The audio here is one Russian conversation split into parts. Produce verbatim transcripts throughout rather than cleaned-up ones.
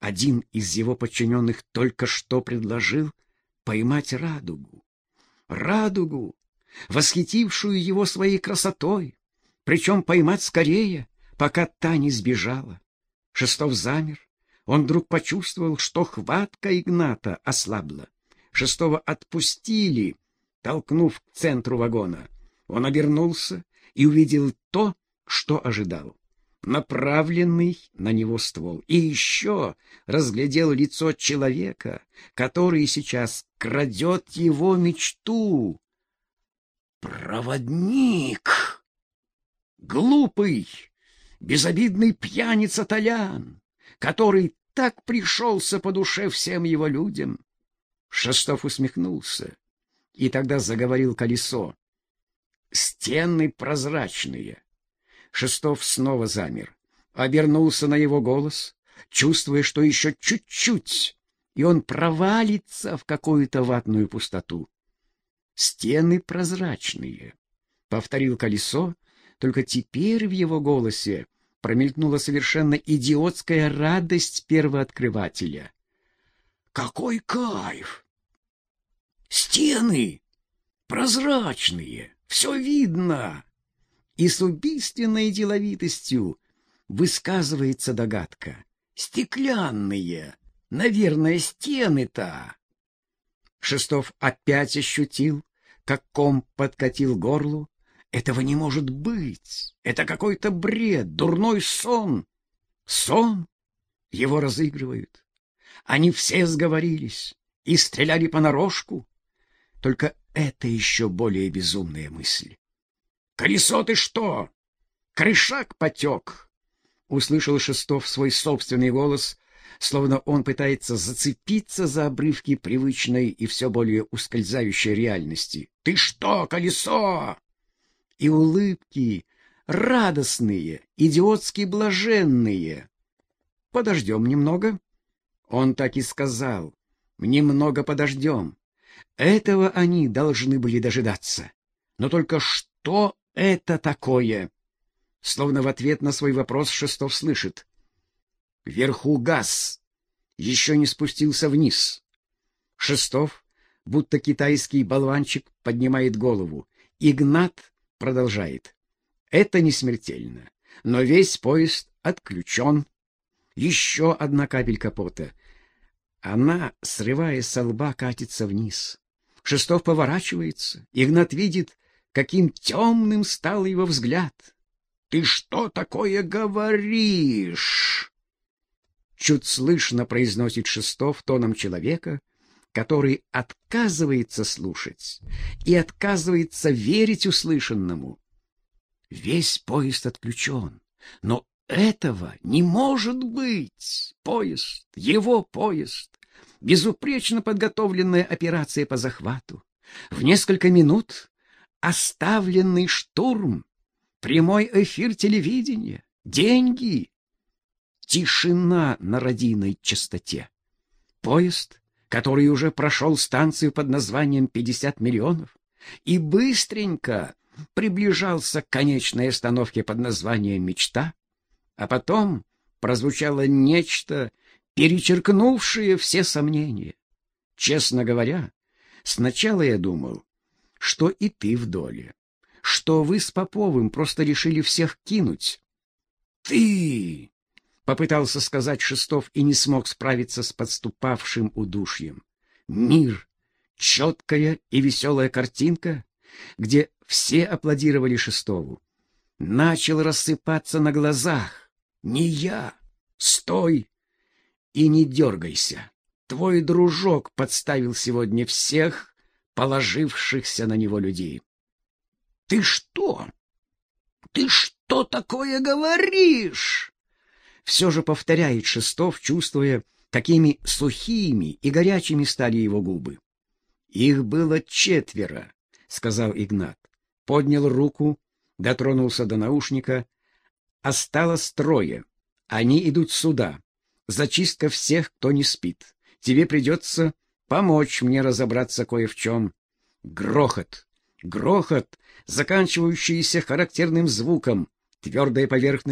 Один из его подчиненных только что предложил поймать радугу. Радугу, восхитившую его своей красотой, причем поймать скорее, пока та не сбежала. Шестов замер. Он вдруг почувствовал, что хватка Игната ослабла. Шестого отпустили, толкнув к центру вагона. Он обернулся и увидел то, что ожидал. Направленный на него ствол. И еще разглядел лицо человека, который сейчас крадет его мечту. Проводник! Глупый, безобидный пьяница Толян, который так пришелся по душе всем его людям. Шестов усмехнулся, и тогда заговорил Колесо. Стены прозрачные. Шестов снова замер, обернулся на его голос, чувствуя, что еще чуть-чуть, и он провалится в какую-то ватную пустоту. «Стены прозрачные», — повторил Колесо, только теперь в его голосе промелькнула совершенно идиотская радость первооткрывателя. «Какой кайф! Стены прозрачные, все видно!» И с убийственной деловитостью высказывается догадка. «Стеклянные, наверное, стены-то!» Шестов опять ощутил, как ком подкатил к горлу. Этого не может быть. Это какой-то бред, дурной сон. Сон? Его разыгрывают. Они все сговорились и стреляли понарошку. Только это еще более безумная мысль. «Колесо, ты что? Крышак потек!» Услышал Шестов свой собственный голос, словно он пытается зацепиться за обрывки привычной и все более ускользающей реальности. «Ты что, Колесо?» И улыбки радостные, идиотски блаженные. «Подождем немного». Он так и сказал. «Немного подождем». Этого они должны были дожидаться. Но только что это такое? Словно в ответ на свой вопрос Шестов слышит. Вверху газ. Еще не спустился вниз. Шестов, будто китайский болванчик, поднимает голову. Игнат продолжает. Это не смертельно, но весь поезд отключен. Еще одна капелька пота. Она, срываясь со лба, катится вниз. Шестов поворачивается. Игнат видит, каким темным стал его взгляд. «Ты что такое говоришь?» Чуть слышно произносит Шестов тоном человека, который отказывается слушать и отказывается верить услышанному. Весь поезд отключен, но этого не может быть. Поезд, его поезд, безупречно подготовленная операция по захвату. В несколько минут оставленный штурм, прямой эфир телевидения, деньги, тишина на радийной частоте. Поезд, который уже прошел станцию под названием «пятьдесят миллионов» и быстренько приближался к конечной остановке под названием «Мечта», а потом прозвучало нечто, перечеркнувшее все сомнения. Честно говоря, сначала я думал, что и ты в доле, что вы с Поповым просто решили всех кинуть. «Ты!» — попытался сказать Шестов и не смог справиться с подступавшим удушьем. Мир, четкая и веселая картинка, где все аплодировали Шестову, начал рассыпаться на глазах. «Не я! Стой! И не дергайся! Твой дружок подставил сегодня всех положившихся на него людей». «Ты что? Ты что такое говоришь?» Все же повторяет Шестов, чувствуя, какими сухими и горячими стали его губы. «Их было четверо», — сказал Игнат. Поднял руку, дотронулся до наушника. «Осталось трое. Они идут сюда. Зачистка всех, кто не спит. Тебе придется помочь мне разобраться кое в чем». Грохот. Грохот, заканчивающийся характерным звуком. Твердая поверхность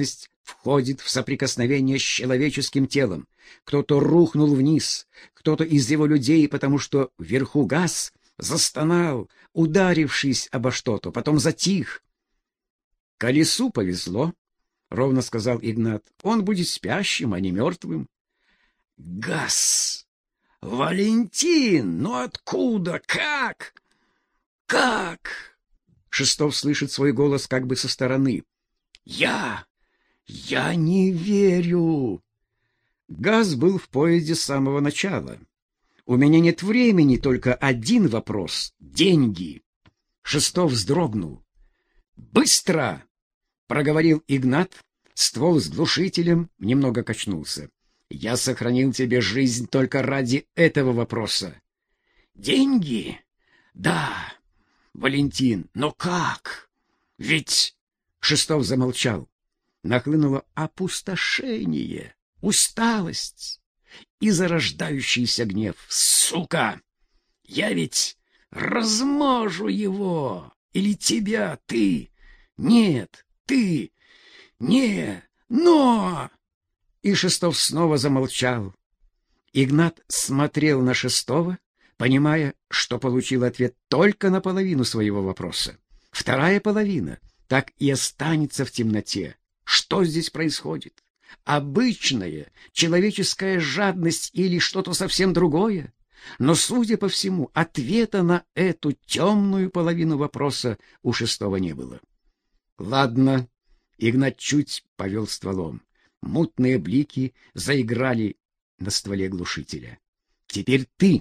входит в соприкосновение с человеческим телом. Кто-то рухнул вниз, кто-то из его людей, потому что вверху газ, застонал, ударившись обо что-то, потом затих. «Колесу повезло», — ровно сказал Игнат. «Он будет спящим, а не мертвым». «Газ! Валентин! Ну откуда? Как? Как?» Шестов слышит свой голос как бы со стороны. «Я! Я не верю!» Газ был в поезде с самого начала. У меня нет времени, только один вопрос — деньги. Шестов вздрогнул. «Быстро!» — проговорил Игнат. Ствол с глушителем немного качнулся. «Я сохранил тебе жизнь только ради этого вопроса». «Деньги? Да, Валентин, но как? Ведь...» Шестов замолчал. Нахлынуло опустошение, усталость и зарождающийся гнев. «Сука! Я ведь размажу его! Или тебя, ты! Нет, ты! Не, но...» И Шестов снова замолчал. Игнат смотрел на Шестова, понимая, что получил ответ только на половину своего вопроса. Вторая половина так и останется в темноте. Что здесь происходит? Обычная человеческая жадность или что-то совсем другое? Но, судя по всему, ответа на эту темную половину вопроса у Шестова не было. «Ладно», — Игнат чуть повел стволом. Мутные блики заиграли на стволе глушителя. «Теперь ты».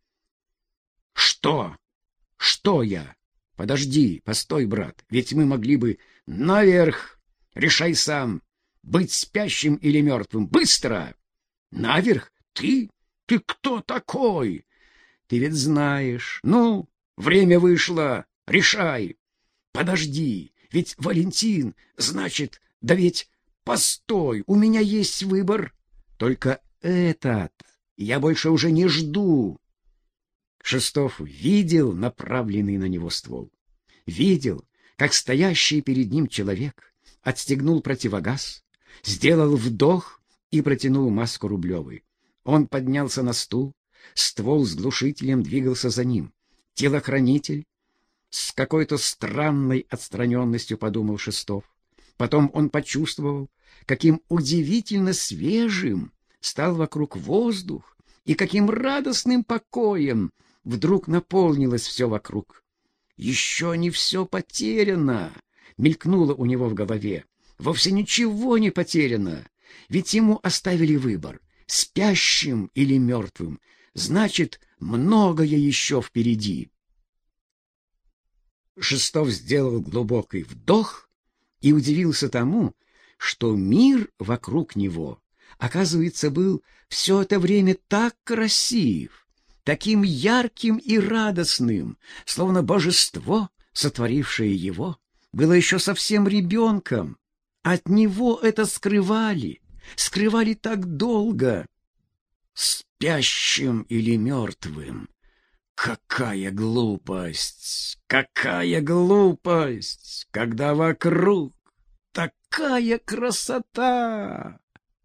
«Что? Что я? Подожди, постой, брат, ведь мы могли бы... Наверх! Решай сам, быть спящим или мертвым. Быстро! Наверх? Ты? Ты кто такой? Ты ведь знаешь. Ну, время вышло, решай. Подожди, ведь Валентин, значит, да ведь... Постой, у меня есть выбор. Только этот. Я больше уже не жду». Шестов видел направленный на него ствол. Видел, как стоящий перед ним человек отстегнул противогаз, сделал вдох и протянул маску Рублевой. Он поднялся на стул, ствол с глушителем двигался за ним. Телохранитель с какой-то странной отстраненностью, подумал Шестов. Потом он почувствовал, каким удивительно свежим стал вокруг воздух и каким радостным покоем вдруг наполнилось все вокруг. «Еще не все потеряно», — мелькнуло у него в голове. «Вовсе ничего не потеряно, ведь ему оставили выбор — спящим или мертвым. Значит, многое еще впереди». Шестов сделал глубокий вдох и удивился тому, что мир вокруг него, оказывается, был все это время так красив, таким ярким и радостным, словно божество, сотворившее его, было еще совсем ребенком. От него это скрывали, скрывали так долго. Спящим или мертвым? Какая глупость! Какая глупость! Когда вокруг такая красота!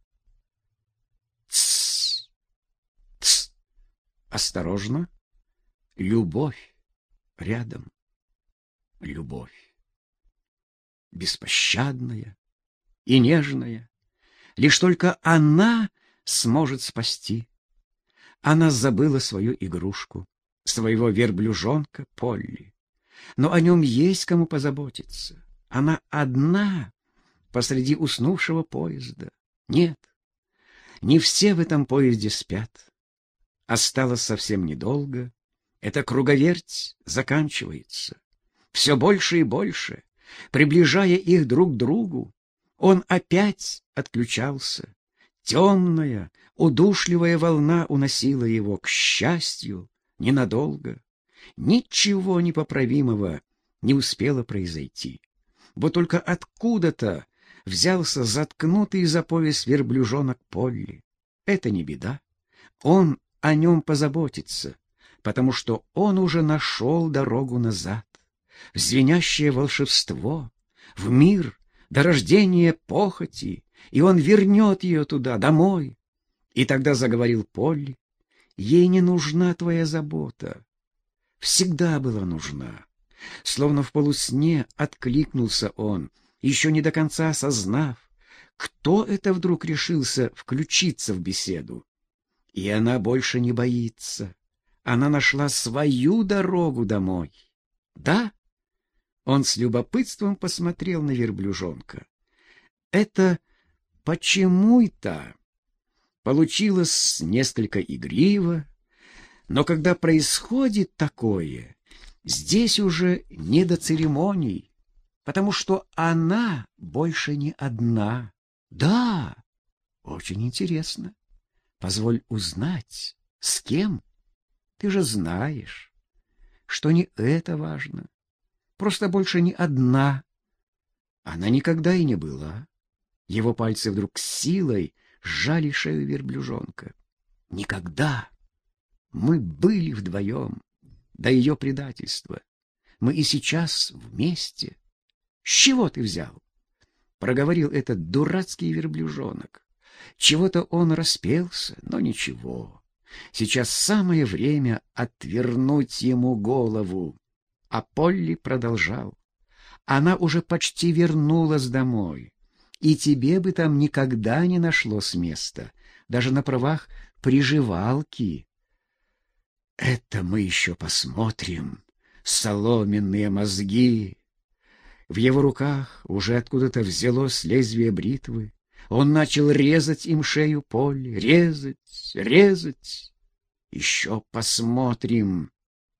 Тсс! Тсс! Осторожно! Любовь рядом. Любовь. Беспощадная и нежная. Лишь только она сможет спасти. Она забыла свою игрушку, своего верблюжонка Полли. Но о нем есть кому позаботиться. Она одна посреди уснувшего поезда. Нет, не все в этом поезде спят. Осталось совсем недолго. Эта круговерть заканчивается. Все больше и больше, приближая их друг к другу, он опять отключался. Темная, удушливая волна уносила его, к счастью, ненадолго. Ничего непоправимого не успело произойти. Вот только откуда-то взялся заткнутый за пояс верблюжонок Полли. Это не беда. Он о нем позаботится, потому что он уже нашел дорогу назад, в звенящее волшебство, в мир до рождения похоти, и он вернет ее туда, домой. И тогда заговорил Полли: ей не нужна твоя забота. Всегда была нужна. Словно в полусне откликнулся он, еще не до конца осознав, кто это вдруг решился включиться в беседу. И она больше не боится. Она нашла свою дорогу домой. Да? Он с любопытством посмотрел на верблюжонка. Это почему-то получилось несколько игриво, но когда происходит такое, здесь уже не до церемоний, потому что она больше не одна. Да, очень интересно. Позволь узнать, с кем? Ты же знаешь, что не это важно. Просто больше не одна. Она никогда и не была. Его пальцы вдруг с силой сжали шею верблюжонка. Никогда. Мы были вдвоем до ее предательства. Мы и сейчас вместе. С чего ты взял? Проговорил этот дурацкий верблюжонок. Чего-то он распелся, но ничего. Сейчас самое время отвернуть ему голову. А Полли продолжал. Она уже почти вернулась домой. И тебе бы там никогда не нашлось места, даже на правах приживалки. Это мы еще посмотрим. Соломенные мозги. В его руках уже откуда-то взялось лезвие бритвы. Он начал резать им шею Полли. Резать, резать. Еще посмотрим.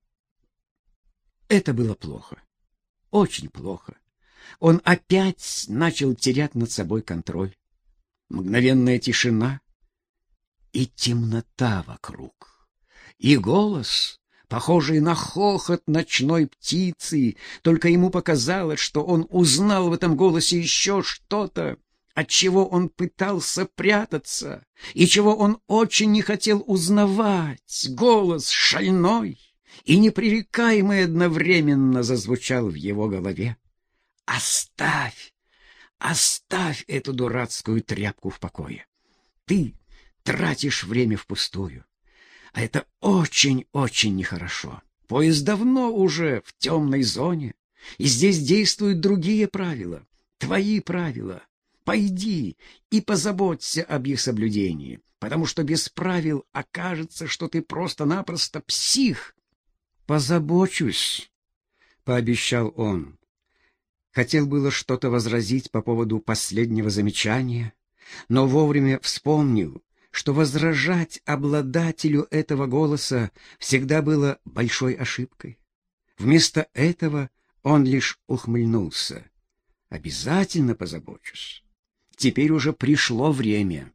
Это было плохо. Очень плохо. Он опять начал терять над собой контроль. Мгновенная тишина и темнота вокруг. И голос, похожий на хохот ночной птицы, только ему показалось, что он узнал в этом голосе еще что-то, от чего он пытался прятаться и чего он очень не хотел узнавать. Голос шальной и непререкаемый одновременно зазвучал в его голове. «Оставь, оставь эту дурацкую тряпку в покое. Ты тратишь время впустую. А это очень-очень нехорошо. Поезд давно уже в темной зоне, и здесь действуют другие правила, твои правила. Пойди и позаботься об их соблюдении, потому что без правил окажется, что ты просто-напросто псих». «Позабочусь», — пообещал он. Хотел было что-то возразить по поводу последнего замечания, но вовремя вспомнил, что возражать обладателю этого голоса всегда было большой ошибкой. Вместо этого он лишь ухмыльнулся. «Обязательно позабочусь. Теперь уже пришло время».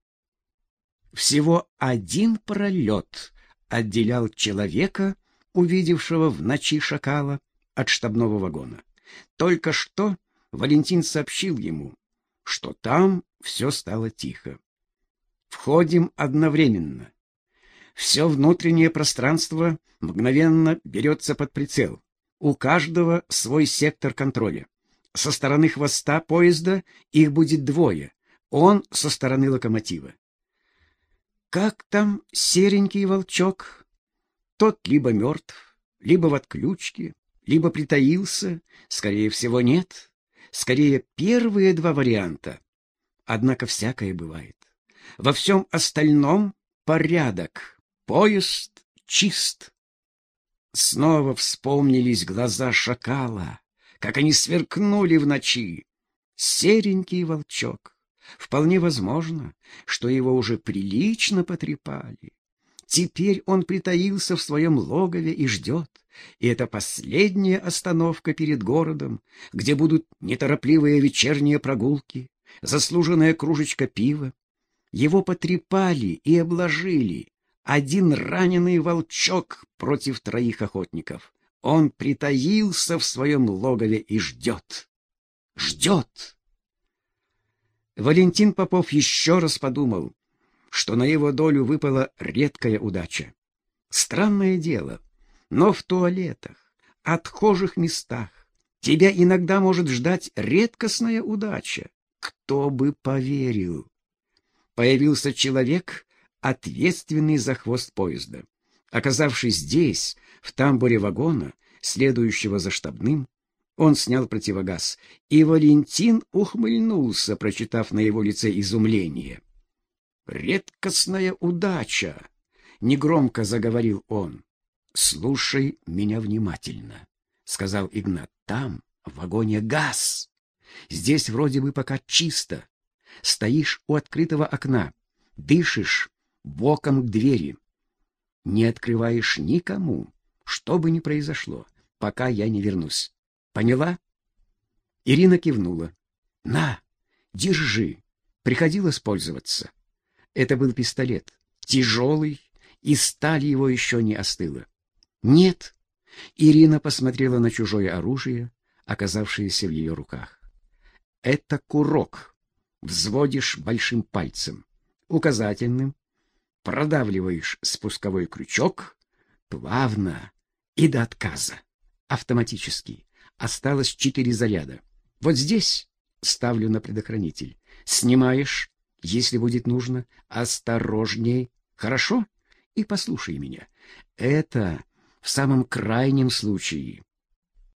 Всего один пролет отделял человека, увидевшего в ночи шакала, от штабного вагона. Только что Валентин сообщил ему, что там все стало тихо. Входим одновременно. Все внутреннее пространство мгновенно берется под прицел. У каждого свой сектор контроля. Со стороны хвоста поезда их будет двое. Он со стороны локомотива. Как там серенький волчок? Тот либо мертв, либо в отключке, либо притаился. Скорее всего, нет. Скорее, первые два варианта. Однако всякое бывает. Во всем остальном порядок. Поезд чист. Снова вспомнились глаза шакала, как они сверкнули в ночи. Серенький волчок. Вполне возможно, что его уже прилично потрепали. Теперь он притаился в своем логове и ждет. И это последняя остановка перед городом, где будут неторопливые вечерние прогулки, заслуженная кружечка пива. Его потрепали и обложили. Один раненый волчок против троих охотников. Он притаился в своем логове и ждет. Ждет. Валентин Попов еще раз подумал, что на его долю выпала редкая удача. Странное дело, но в туалетах, отхожих местах тебя иногда может ждать редкостная удача. Кто бы поверил? Появился человек, ответственный за хвост поезда. Оказавшись здесь, в тамбуре вагона, следующего за штабным, он снял противогаз, и Валентин ухмыльнулся, прочитав на его лице изумление. «Редкостная удача!» — негромко заговорил он. «Слушай меня внимательно», — сказал Игнат. «Там, в вагоне, газ. Здесь вроде бы пока чисто. Стоишь у открытого окна, дышишь боком к двери. Не открываешь никому, что бы ни произошло, пока я не вернусь. Поняла?» Ирина кивнула. «На, держи. Приходилось пользоваться». Это был пистолет, тяжелый, и сталь его еще не остыла. «Нет». Ирина посмотрела на чужое оружие, оказавшееся в ее руках. «Это курок. Взводишь большим пальцем, указательным, продавливаешь спусковой крючок, плавно и до отказа. Автоматически. Осталось четыре заряда. Вот здесь ставлю на предохранитель. Снимаешь, если будет нужно. Осторожней. Хорошо? И послушай меня. Это в самом крайнем случае.